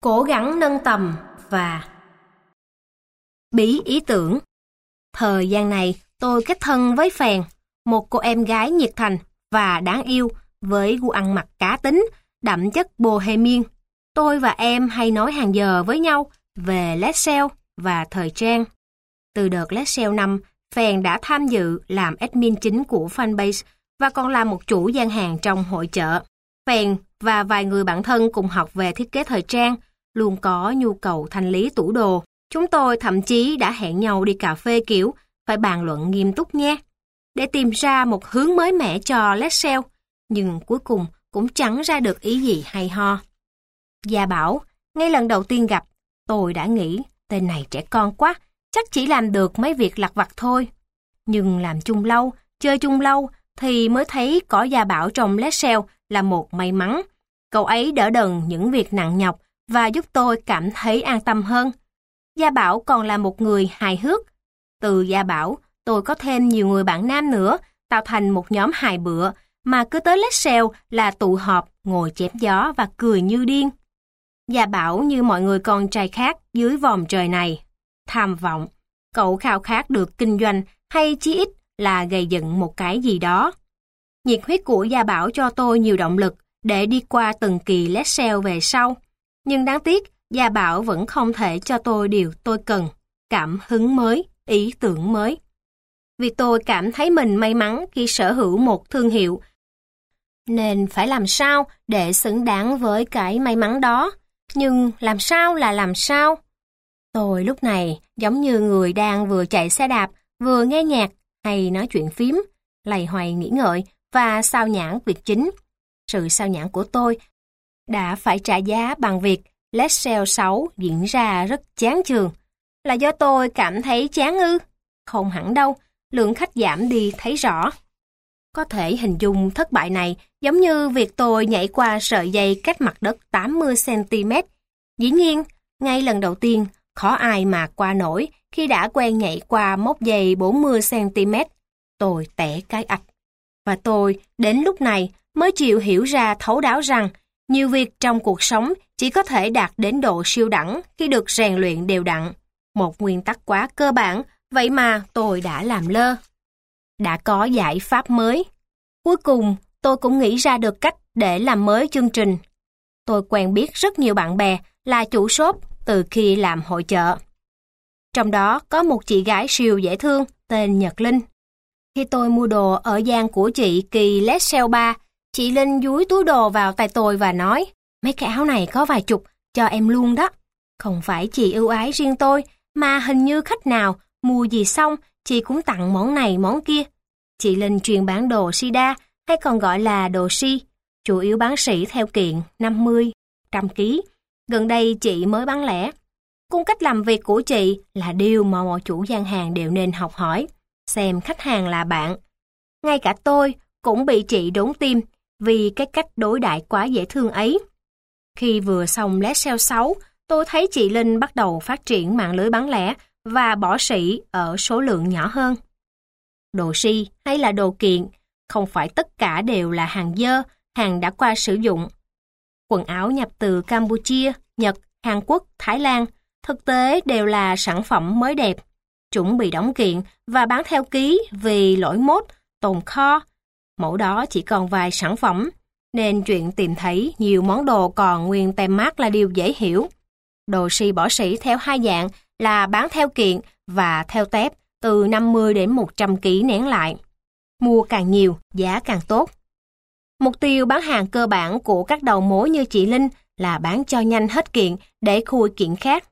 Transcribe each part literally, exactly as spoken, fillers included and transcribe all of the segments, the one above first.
Cố gắng nâng tầm và bí ý tưởng. Thời gian này tôi kết thân với Phèn, một cô em gái nhiệt thành và đáng yêu với gu ăn mặc cá tính, đậm chất bohemian. Tôi và em hay nói hàng giờ với nhau về Lexcel và thời trang. Từ đợt Lexcel năm, Phèn đã tham dự làm admin chính của fanpage và còn là một chủ gian hàng trong hội chợ. Phèn và vài người bạn thân cùng học về thiết kế thời trang, luôn có nhu cầu thanh lý tủ đồ. Chúng tôi thậm chí đã hẹn nhau đi cà phê kiểu phải bàn luận nghiêm túc nghe, để tìm ra một hướng mới mẻ cho Lexcel, nhưng cuối cùng cũng chẳng ra được ý gì hay ho. Gia Bảo, ngay lần đầu tiên gặp, tôi đã nghĩ tên này trẻ con quá, chắc chỉ làm được mấy việc lặt vặt thôi. Nhưng làm chung lâu, chơi chung lâu thì mới thấy có Gia Bảo trong Lexcel là một may mắn. Cậu ấy đỡ đần những việc nặng nhọc và giúp tôi cảm thấy an tâm hơn. Gia Bảo còn là một người hài hước. Từ Gia Bảo, tôi có thêm nhiều người bạn nam nữa, tạo thành một nhóm hài bựa mà cứ tới Lexcel là tụ họp, ngồi chém gió và cười như điên. Gia Bảo như mọi người con trai khác dưới vòm trời này. Tham vọng, cậu khao khát được kinh doanh hay chí ít là gây dựng một cái gì đó. Nhiệt huyết của Gia Bảo cho tôi nhiều động lực để đi qua từng kỳ Lexcel về sau. Nhưng đáng tiếc, Gia Bảo vẫn không thể cho tôi điều tôi cần, cảm hứng mới, ý tưởng mới. Vì tôi cảm thấy mình may mắn khi sở hữu một thương hiệu, nên phải làm sao để xứng đáng với cái may mắn đó. Nhưng làm sao là làm sao? Tôi lúc này giống như người đang vừa chạy xe đạp, vừa nghe nhạc hay nói chuyện phím, lầy hoầy nghĩ ngợi và sao nhãng việc chính. Sự sao nhãng của tôi đã phải trả giá bằng việc Lexcel sáu diễn ra rất chán chường. Là do tôi cảm thấy chán ư? Không hẳn đâu, lượng khách giảm đi thấy rõ. Có thể hình dung thất bại này giống như việc tôi nhảy qua sợi dây cách mặt đất tám mươi xăng-ti-mét. Dĩ nhiên, ngay lần đầu tiên, khó ai mà qua nổi khi đã quen nhảy qua mốc dây bốn mươi xăng-ti-mét. Tôi tẻ cái ạch. Và tôi, đến lúc này, mới chịu hiểu ra thấu đáo rằng nhiều việc trong cuộc sống chỉ có thể đạt đến độ siêu đẳng khi được rèn luyện đều đặn. Một nguyên tắc quá cơ bản, vậy mà tôi đã làm lơ. Đã có giải pháp mới. Cuối cùng, tôi cũng nghĩ ra được cách để làm mới chương trình. Tôi quen biết rất nhiều bạn bè là chủ shop từ khi làm hội chợ. Trong đó có một chị gái siêu dễ thương tên Nhật Linh. Khi tôi mua đồ ở gian của chị kỳ Lexcel ba, chị Linh dúi túi đồ vào tay tôi và nói, mấy cái áo này có vài chục, cho em luôn đó. Không phải chị ưu ái riêng tôi, mà hình như khách nào mua gì xong, chị cũng tặng món này món kia. Chị Linh chuyên bán đồ sida, hay còn gọi là đồ si, chủ yếu bán sỉ theo kiện năm mươi, một trăm ki lô gam. Gần đây chị mới bán lẻ. Cung cách làm việc của chị là điều mà mọi chủ gian hàng đều nên học hỏi, xem khách hàng là bạn. Ngay cả tôi cũng bị chị đốn tim vì cái cách đối đãi quá dễ thương ấy. Khi vừa xong Lexcel sáu, tôi thấy chị Linh bắt đầu phát triển mạng lưới bán lẻ và bỏ sỉ ở số lượng nhỏ hơn. Đồ si hay là đồ kiện, không phải tất cả đều là hàng dơ, hàng đã qua sử dụng. Quần áo nhập từ Campuchia, Nhật, Hàn Quốc, Thái Lan, thực tế đều là sản phẩm mới đẹp, chuẩn bị đóng kiện và bán theo ký vì lỗi mốt, tồn kho. Mẫu đó chỉ còn vài sản phẩm, nên chuyện tìm thấy nhiều món đồ còn nguyên tem mác là điều dễ hiểu. Đồ si bỏ sỉ theo hai dạng là bán theo kiện và theo tép từ năm mươi đến một trăm ki lô gam nén lại. Mua càng nhiều, giá càng tốt. Mục tiêu bán hàng cơ bản của các đầu mối như chị Linh là bán cho nhanh hết kiện để khui kiện khác.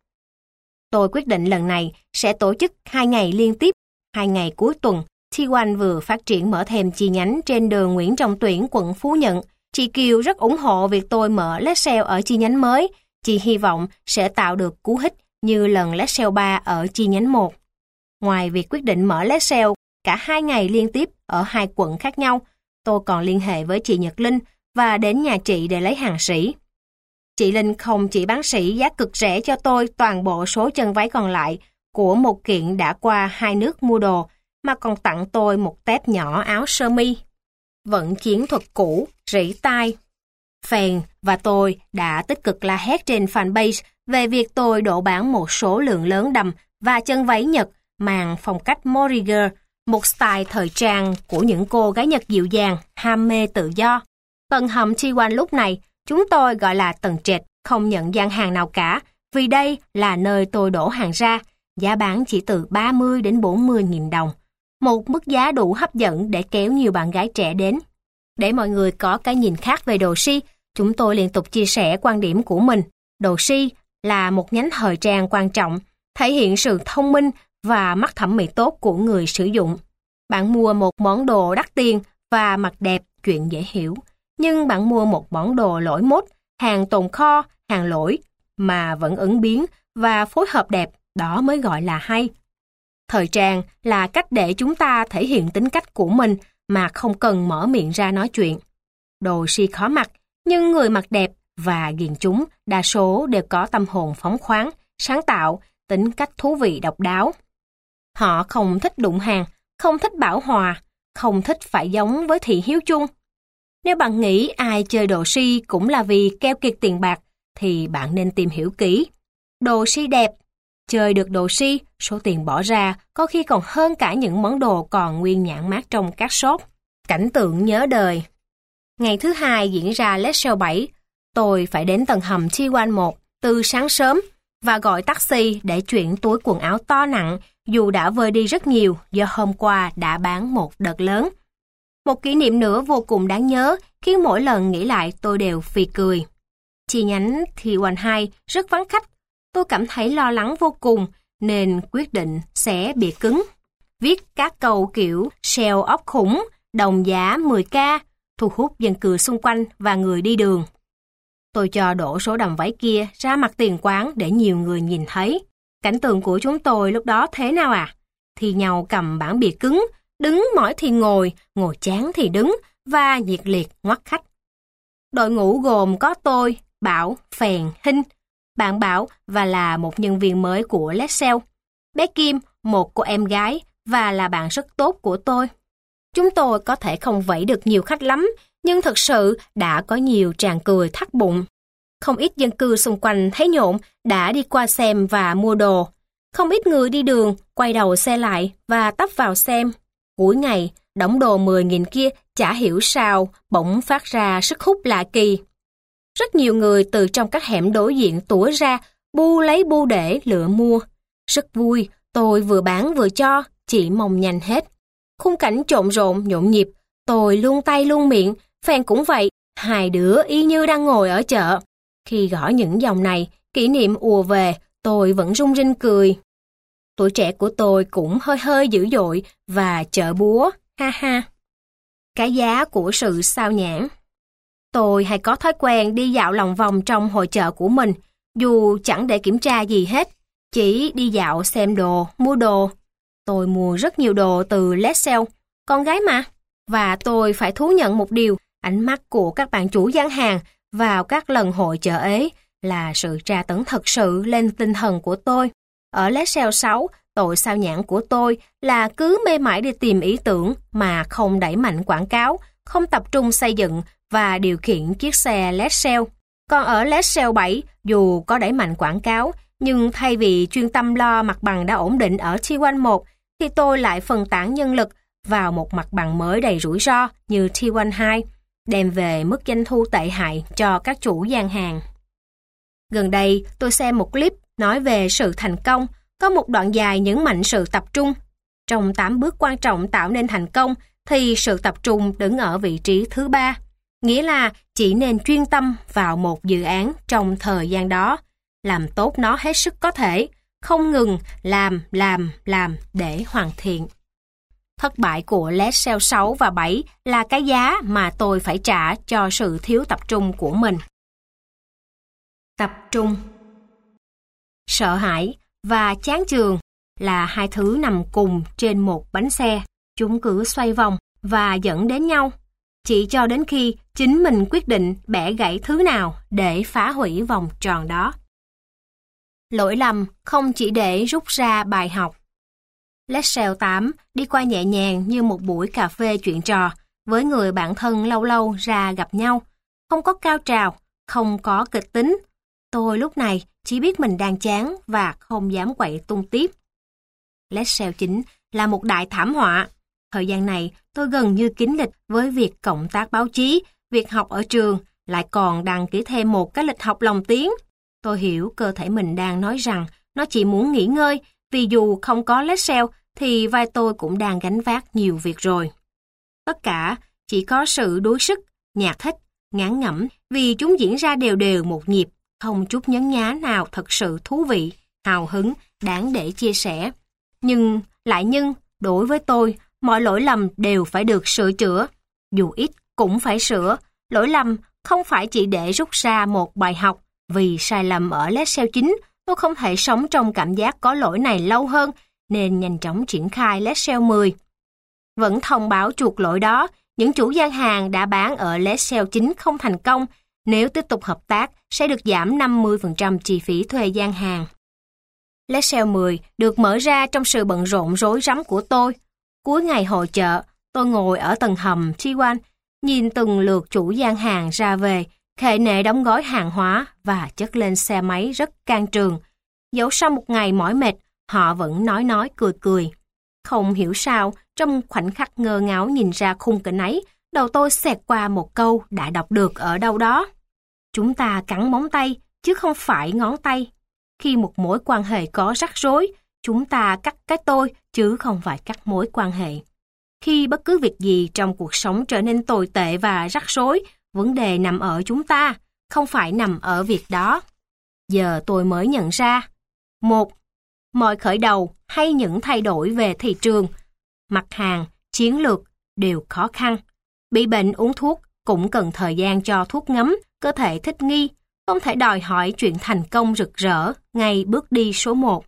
Tôi quyết định lần này sẽ tổ chức hai ngày liên tiếp, hai ngày cuối tuần. T một vừa phát triển mở thêm chi nhánh trên đường Nguyễn Trọng Tuyển, quận Phú Nhuận. Chị Kiều rất ủng hộ việc tôi mở Lexcel ở chi nhánh mới. Chị hy vọng sẽ tạo được cú hích như lần Lexcel ba ở chi nhánh một. Ngoài việc quyết định mở Lexcel cả hai ngày liên tiếp ở hai quận khác nhau, tôi còn liên hệ với chị Nhật Linh và đến nhà chị để lấy hàng sỉ. Chị Linh không chỉ bán sỉ giá cực rẻ cho tôi toàn bộ số chân váy còn lại của một kiện đã qua hai nước mua đồ, mà còn tặng tôi một tép nhỏ áo sơ mi. Vận chiến thuật cũ, rỉ tai. Phèn và tôi đã tích cực la hét trên fanpage về việc tôi đổ bán một số lượng lớn đầm và chân váy Nhật mang phong cách Morriger, một style thời trang của những cô gái Nhật dịu dàng, ham mê tự do. Tầng hầm T một lúc này, chúng tôi gọi là tầng trệt, không nhận gian hàng nào cả, vì đây là nơi tôi đổ hàng ra, giá bán chỉ từ ba mươi đến bốn mươi nghìn đồng. Một mức giá đủ hấp dẫn để kéo nhiều bạn gái trẻ đến. Để mọi người có cái nhìn khác về đồ si, chúng tôi liên tục chia sẻ quan điểm của mình. Đồ si là một nhánh thời trang quan trọng, thể hiện sự thông minh và mắt thẩm mỹ tốt của người sử dụng. Bạn mua một món đồ đắt tiền và mặc đẹp, chuyện dễ hiểu. Nhưng bạn mua một món đồ lỗi mốt, hàng tồn kho, hàng lỗi, mà vẫn ứng biến và phối hợp đẹp, đó mới gọi là hay. Thời trang là cách để chúng ta thể hiện tính cách của mình mà không cần mở miệng ra nói chuyện. Đồ si khó mặc, nhưng người mặc đẹp và ghiền chúng đa số đều có tâm hồn phóng khoáng, sáng tạo, tính cách thú vị độc đáo. Họ không thích đụng hàng, không thích bảo hòa, không thích phải giống với thị hiếu chung. Nếu bạn nghĩ ai chơi đồ si cũng là vì keo kiệt tiền bạc, thì bạn nên tìm hiểu kỹ. Đồ si đẹp, chơi được đồ si, số tiền bỏ ra có khi còn hơn cả những món đồ còn nguyên nhãn mác trong các shop. Cảnh tượng nhớ đời. Ngày thứ hai diễn ra Let's Sale bảy, tôi phải đến tầng hầm T một một từ sáng sớm và gọi taxi để chuyển túi quần áo to nặng, dù đã vơi đi rất nhiều do hôm qua đã bán một đợt lớn. Một kỷ niệm nữa vô cùng đáng nhớ, khiến mỗi lần nghĩ lại tôi đều phì cười. Chi nhánh T một hai rất vắng khách, tôi cảm thấy lo lắng vô cùng nên quyết định sẽ bìa cứng. Viết các câu kiểu sale ốc khủng, đồng giá mười k, thu hút dân cư xung quanh và người đi đường. Tôi cho đổ số đầm váy kia ra mặt tiền quán để nhiều người nhìn thấy. Cảnh tượng của chúng tôi lúc đó thế nào à? Thì nhau cầm bảng bìa cứng, đứng mỏi thì ngồi, ngồi chán thì đứng và nhiệt liệt ngoắt khách. Đội ngũ gồm có tôi, Bảo, Phèn, Hinh, bạn Bảo và là một nhân viên mới của Let's Sale. Bé Kim, một cô em gái và là bạn rất tốt của tôi. Chúng tôi có thể không vẫy được nhiều khách lắm, nhưng thực sự đã có nhiều tràng cười thắt bụng. Không ít dân cư xung quanh thấy nhộn đã đi qua xem và mua đồ. Không ít người đi đường quay đầu xe lại và tấp vào xem. Cuối ngày, đống đồ mười nghìn kia chả hiểu sao bỗng phát ra sức hút lạ kỳ. Rất nhiều người từ trong các hẻm đối diện tủa ra, bu lấy bu để lựa mua. Rất vui, tôi vừa bán vừa cho, chỉ mong nhanh hết. Khung cảnh trộn rộn, nhộn nhịp, tôi luôn tay luôn miệng, Phèn cũng vậy, hai đứa y như đang ngồi ở chợ. Khi gõ những dòng này, kỷ niệm ùa về, tôi vẫn rung rinh cười. Tuổi trẻ của tôi cũng hơi hơi dữ dội và chợ búa, ha ha. Cái giá của sự sao nhãng. Tôi hay có thói quen đi dạo lòng vòng trong hội chợ của mình, dù chẳng để kiểm tra gì hết, chỉ đi dạo xem đồ, mua đồ. Tôi mua rất nhiều đồ từ Let's Sale, con gái mà. Và tôi phải thú nhận một điều, ánh mắt của các bạn chủ gian hàng vào các lần hội chợ ấy là sự tra tấn thật sự lên tinh thần của tôi. Ở Let's Sale sáu, tội sao nhãng của tôi là cứ mê mải đi tìm ý tưởng mà không đẩy mạnh quảng cáo, không tập trung xây dựng và điều khiển chiếc xe Let's Sale. Còn ở Let's Sale bảy, dù có đẩy mạnh quảng cáo, nhưng thay vì chuyên tâm lo mặt bằng đã ổn định ở T một, thì tôi lại phân tán nhân lực vào một mặt bằng mới đầy rủi ro như T một hai, đem về mức doanh thu tệ hại cho các chủ gian hàng. Gần đây, tôi xem một clip nói về sự thành công, có một đoạn dài nhấn mạnh sự tập trung. Trong tám bước quan trọng tạo nên thành công, thì sự tập trung đứng ở vị trí thứ ba. Nghĩa là chỉ nên chuyên tâm vào một dự án trong thời gian đó, làm tốt nó hết sức có thể, không ngừng làm, làm, làm để hoàn thiện. Thất bại của Let's Sale sáu và bảy là cái giá mà tôi phải trả cho sự thiếu tập trung của mình. Tập trung. Sợ hãi và chán chường là hai thứ nằm cùng trên một bánh xe. Chúng cứ xoay vòng và dẫn đến nhau, chỉ cho đến khi chính mình quyết định bẻ gãy thứ nào để phá hủy vòng tròn đó. Lỗi lầm không chỉ để rút ra bài học. Let's Sale tám đi qua nhẹ nhàng như một buổi cà phê chuyện trò với người bạn thân lâu lâu ra gặp nhau. không có cao trào, không có kịch tính. Tôi lúc này chỉ biết mình đang chán và không dám quậy tung tiếp. Lexell chín là một đại thảm họa. Thời gian này tôi gần như kín lịch với việc cộng tác báo chí, việc học ở trường, lại còn đăng ký thêm một cái lịch học lồng tiếng. Tôi hiểu cơ thể mình đang nói rằng nó chỉ muốn nghỉ ngơi, vì dù không có Lexell thì vai tôi cũng đang gánh vác nhiều việc rồi. Tất cả chỉ có sự đuối sức, nhạt thích, ngán ngẩm vì chúng diễn ra đều đều một nhịp, không chút nhấn nhá nào thật sự thú vị, hào hứng, đáng để chia sẻ. Nhưng, lại nhưng, đối với tôi, mọi lỗi lầm đều phải được sửa chữa. Dù ít cũng phải sửa. Lỗi lầm không phải chỉ để rút ra một bài học. Vì sai lầm ở Lexell chín, tôi không thể sống trong cảm giác có lỗi này lâu hơn, nên nhanh chóng triển khai Lexell mười. Vẫn thông báo chuộc lỗi đó, những chủ gian hàng đã bán ở Lexell chín không thành công. Nếu tiếp tục hợp tác, sẽ được giảm năm mươi phần trăm chi phí thuê gian hàng. Lexell mười được mở ra trong sự bận rộn rối rắm của tôi. Cuối ngày hội chợ, tôi ngồi ở tầng hầm T một, nhìn từng lượt chủ gian hàng ra về, khệ nệ đóng gói hàng hóa và chất lên xe máy rất can trường. Dẫu sau một ngày mỏi mệt, họ vẫn nói nói cười cười. Không hiểu sao, trong khoảnh khắc ngơ ngáo nhìn ra khung cảnh ấy, đầu tôi xẹt qua một câu đã đọc được ở đâu đó. Chúng ta cắn móng tay, chứ không phải ngón tay. Khi một mối quan hệ có rắc rối, chúng ta cắt cái tôi, chứ không phải cắt mối quan hệ. Khi bất cứ việc gì trong cuộc sống trở nên tồi tệ và rắc rối, vấn đề nằm ở chúng ta, không phải nằm ở việc đó. Giờ tôi mới nhận ra. Một, mọi khởi đầu hay những thay đổi về thị trường, mặt hàng, chiến lược đều khó khăn. Bị bệnh uống thuốc cũng cần thời gian cho thuốc ngấm, cơ thể thích nghi, không thể đòi hỏi chuyện thành công rực rỡ ngay bước đi số một.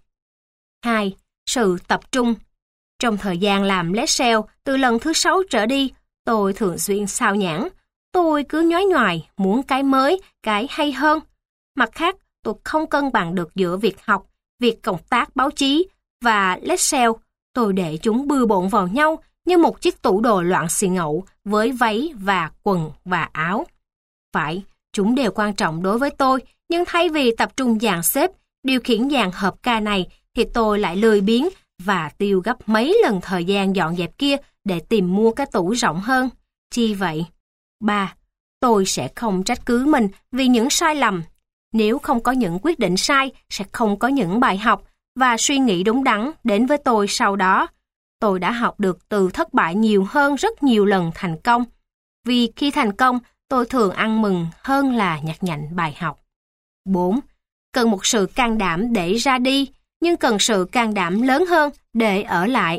Hai, sự tập trung. Trong thời gian làm Lexell, từ lần thứ sáu trở đi, tôi thường xuyên sao nhãng. Tôi cứ nhói nhoài, muốn cái mới, cái hay hơn. Mặt khác, tôi không cân bằng được giữa việc học, việc cộng tác báo chí và Lexell. Tôi để chúng bừa bộn vào nhau như một chiếc tủ đồ loạn xì ngậu với váy và quần và áo. Phải, chúng đều quan trọng đối với tôi, nhưng thay vì tập trung dàn xếp, điều khiển dàn hợp ca này, thì tôi lại lười biếng và tiêu gấp mấy lần thời gian dọn dẹp kia để tìm mua cái tủ rộng hơn. Chi vậy? Ba, tôi sẽ không trách cứ mình vì những sai lầm. Nếu không có những quyết định sai, sẽ không có những bài học và suy nghĩ đúng đắn đến với tôi sau đó. Tôi đã học được từ thất bại nhiều hơn rất nhiều lần thành công. Vì khi thành công, tôi thường ăn mừng hơn là nhặt nhạnh bài học. Bốn, cần một sự can đảm để ra đi, nhưng cần sự can đảm lớn hơn để ở lại.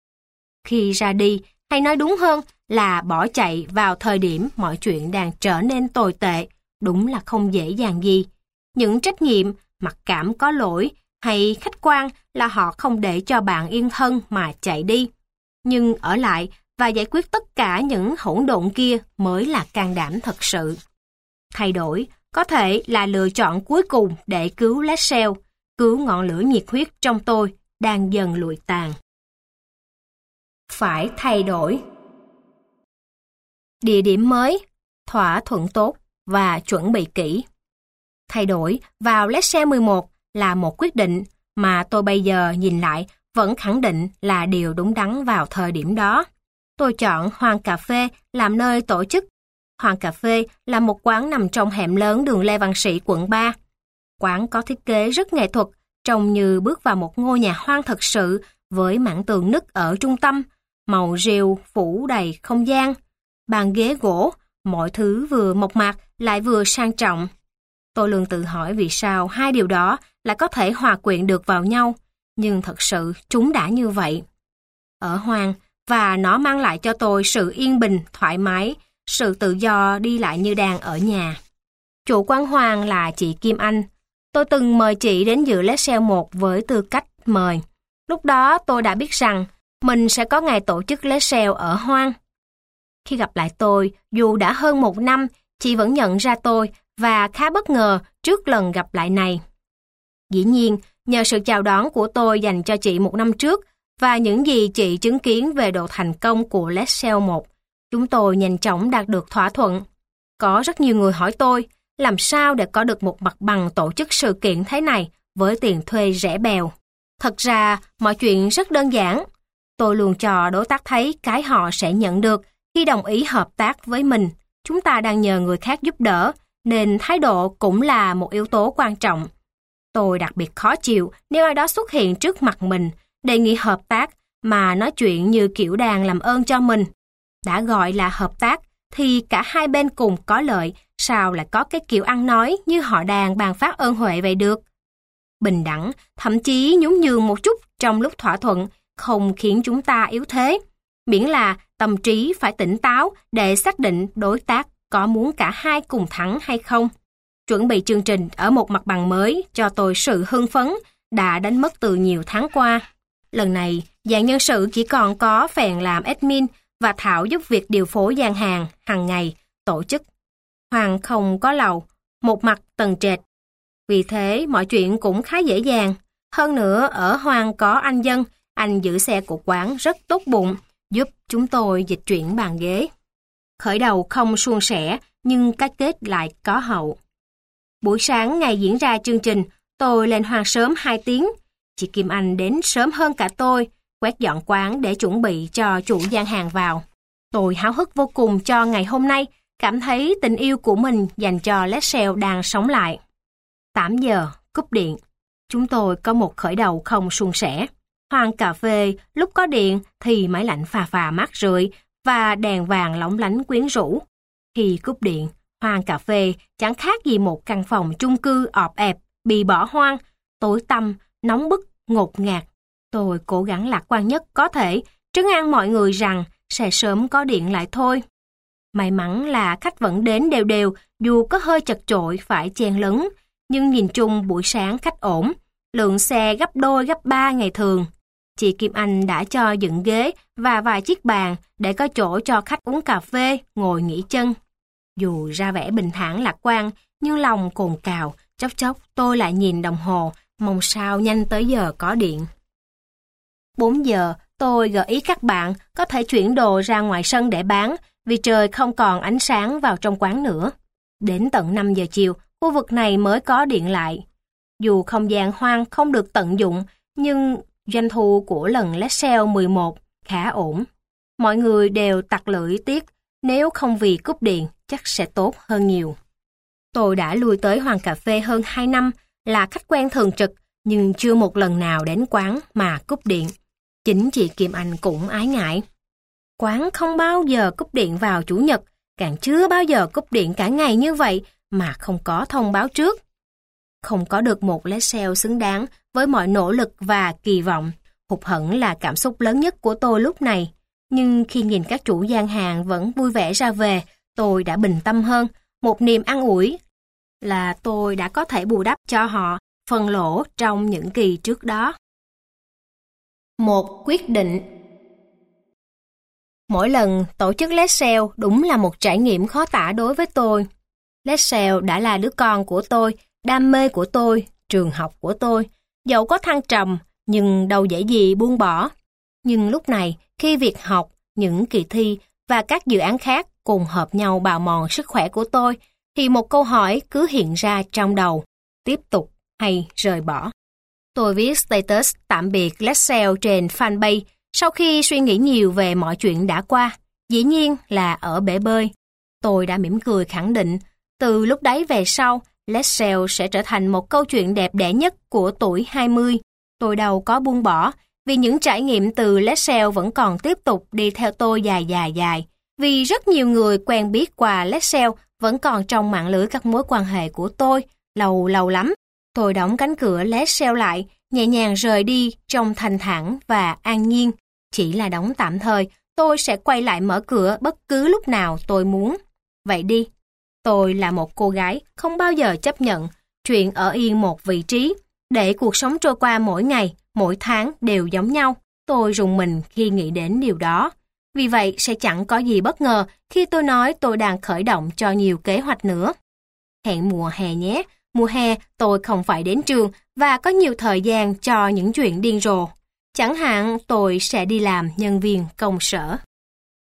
Khi ra đi, hay nói đúng hơn là bỏ chạy vào thời điểm mọi chuyện đang trở nên tồi tệ, đúng là không dễ dàng gì. Những trách nhiệm, mặc cảm có lỗi hay khách quan là họ không để cho bạn yên thân mà chạy đi. Nhưng ở lại và giải quyết tất cả những hỗn độn kia mới là can đảm thật sự. Thay đổi có thể là lựa chọn cuối cùng để cứu Lexell, cứu ngọn lửa nhiệt huyết trong tôi đang dần lụi tàn. Phải thay đổi. Địa điểm mới, thỏa thuận tốt và chuẩn bị kỹ. Thay đổi vào Lexell mười một là một quyết định mà tôi bây giờ nhìn lại vẫn khẳng định là điều đúng đắn vào thời điểm đó. Tôi chọn Hoàng Cà Phê làm nơi tổ chức. Hoàng Cà Phê là một quán nằm trong hẻm lớn đường Lê Văn Sĩ, quận ba. Quán có thiết kế rất nghệ thuật, trông như bước vào một ngôi nhà hoang thật sự với mảng tường nứt ở trung tâm, màu rêu phủ đầy không gian. Bàn ghế gỗ, mọi thứ vừa mộc mạc lại vừa sang trọng. Tôi luôn tự hỏi vì sao hai điều đó lại có thể hòa quyện được vào nhau, nhưng thật sự chúng đã như vậy. Ở hoang, và nó mang lại cho tôi sự yên bình, thoải mái, sự tự do đi lại như đang ở nhà. Chủ quán Hoàng là chị Kim Anh. Tôi từng mời chị đến dự Lexell một với tư cách mời. Lúc đó tôi đã biết rằng mình sẽ có ngày tổ chức Lexell ở hoang. Khi gặp lại tôi, dù đã hơn một năm, chị vẫn nhận ra tôi và khá bất ngờ trước lần gặp lại này. Dĩ nhiên, nhờ sự chào đón của tôi dành cho chị một năm trước và những gì chị chứng kiến về độ thành công của Lexell một, chúng tôi nhanh chóng đạt được thỏa thuận. Có rất nhiều người hỏi tôi, làm sao để có được một mặt bằng tổ chức sự kiện thế này với tiền thuê rẻ bèo. Thật ra, mọi chuyện rất đơn giản. Tôi luôn cho đối tác thấy cái họ sẽ nhận được khi đồng ý hợp tác với mình. Chúng ta đang nhờ người khác giúp đỡ, nên thái độ cũng là một yếu tố quan trọng. Tôi đặc biệt khó chịu nếu ai đó xuất hiện trước mặt mình, đề nghị hợp tác mà nói chuyện như kiểu đang làm ơn cho mình. Đã gọi là hợp tác thì cả hai bên cùng có lợi, sao lại có cái kiểu ăn nói như họ đang ban phát ơn huệ vậy được. Bình đẳng, thậm chí nhún nhường một chút trong lúc thỏa thuận, không khiến chúng ta yếu thế. Miễn là tâm trí phải tỉnh táo để xác định đối tác có muốn cả hai cùng thắng hay không. Chuẩn bị chương trình ở một mặt bằng mới cho tôi sự hưng phấn đã đánh mất từ nhiều tháng qua. Lần này, dàn nhân sự chỉ còn có Phèn làm admin và Thảo giúp việc điều phối gian hàng hàng ngày, tổ chức. Hoàng không có lầu, một mặt tầng trệt. Vì thế, mọi chuyện cũng khá dễ dàng. Hơn nữa, ở Hoàng có anh Dân, anh giữ xe của quán rất tốt bụng, giúp chúng tôi dịch chuyển bàn ghế. Khởi đầu không suôn sẻ, nhưng cái kết lại có hậu. Buổi sáng ngày diễn ra chương trình, tôi lên Hoàng sớm hai tiếng. Chị Kim Anh đến sớm hơn cả tôi, quét dọn quán để chuẩn bị cho chủ gian hàng vào. Tôi háo hức vô cùng cho ngày hôm nay, cảm thấy tình yêu của mình dành cho Lexell đang sống lại. tám giờ, cúp điện. Chúng tôi có một khởi đầu không suôn sẻ. Hoàng cà phê, lúc có điện thì máy lạnh phà phà mát rượi và đèn vàng lóng lánh quyến rũ. Khi cúp điện, Hoàng cà phê chẳng khác gì một căn phòng chung cư ọp ẹp, bị bỏ hoang, tối tăm, nóng bức, ngột ngạt. Tôi cố gắng lạc quan nhất có thể, trấn an mọi người rằng sẽ sớm có điện lại thôi. May mắn là khách vẫn đến đều đều, dù có hơi chật chội phải chen lấn, nhưng nhìn chung buổi sáng khách ổn, lượng xe gấp đôi gấp ba ngày thường. Chị Kim Anh đã cho dựng ghế và vài chiếc bàn để có chỗ cho khách uống cà phê, ngồi nghỉ chân. Dù ra vẻ bình thản lạc quan, nhưng lòng cồn cào, chốc chốc tôi lại nhìn đồng hồ, mong sao nhanh tới giờ có điện. bốn giờ, tôi gợi ý các bạn có thể chuyển đồ ra ngoài sân để bán, vì trời không còn ánh sáng vào trong quán nữa. Đến tận năm giờ chiều, khu vực này mới có điện lại. Dù không gian hoang không được tận dụng, nhưng doanh thu của lần Lexell mười một khá ổn. Mọi người đều tặc lưỡi tiếc, nếu không vì cúp điện chắc sẽ tốt hơn nhiều. Tôi đã lui tới Hoàng Cà Phê hơn hai năm, là khách quen thường trực, nhưng chưa một lần nào đến quán mà cúp điện. Chính chị Kim Anh cũng ái ngại. Quán không bao giờ cúp điện vào Chủ nhật, càng chưa bao giờ cúp điện cả ngày như vậy mà không có thông báo trước. Không có được một Lexell xứng đáng với mọi nỗ lực và kỳ vọng, hụt hẫng là cảm xúc lớn nhất của tôi lúc này. Nhưng khi nhìn các chủ gian hàng vẫn vui vẻ ra về, tôi đã bình tâm hơn. Một niềm an ủi là tôi đã có thể bù đắp cho họ phần lỗ trong những kỳ trước đó. Một quyết định. Mỗi lần tổ chức Lexell đúng là một trải nghiệm khó tả đối với tôi. Lexell đã là đứa con của tôi, đam mê của tôi, trường học của tôi. Dẫu có thăng trầm, nhưng đâu dễ gì buông bỏ. Nhưng lúc này, khi việc học, những kỳ thi và các dự án khác cùng hợp nhau bào mòn sức khỏe của tôi, thì một câu hỏi cứ hiện ra trong đầu: tiếp tục hay rời bỏ? Tôi viết status tạm biệt Lexell trên fanpage sau khi suy nghĩ nhiều về mọi chuyện đã qua. Dĩ nhiên là ở bể bơi. Tôi đã mỉm cười khẳng định, từ lúc đấy về sau, Lexell sẽ trở thành một câu chuyện đẹp đẽ nhất của tuổi hai mươi. Tôi đâu có buông bỏ, vì những trải nghiệm từ Lexell vẫn còn tiếp tục đi theo tôi dài dài dài. Vì rất nhiều người quen biết qua Lexell vẫn còn trong mạng lưới các mối quan hệ của tôi, lâu lâu lắm. Tôi đóng cánh cửa Lexell lại, nhẹ nhàng rời đi trong thanh thản và an nhiên. Chỉ là đóng tạm thời, tôi sẽ quay lại mở cửa bất cứ lúc nào tôi muốn. Vậy đi. Tôi là một cô gái không bao giờ chấp nhận chuyện ở yên một vị trí, để cuộc sống trôi qua mỗi ngày, mỗi tháng đều giống nhau. Tôi rùng mình khi nghĩ đến điều đó. Vì vậy sẽ chẳng có gì bất ngờ khi tôi nói tôi đang khởi động cho nhiều kế hoạch nữa. Hẹn mùa hè nhé. Mùa hè tôi không phải đến trường và có nhiều thời gian cho những chuyện điên rồ. Chẳng hạn tôi sẽ đi làm nhân viên công sở.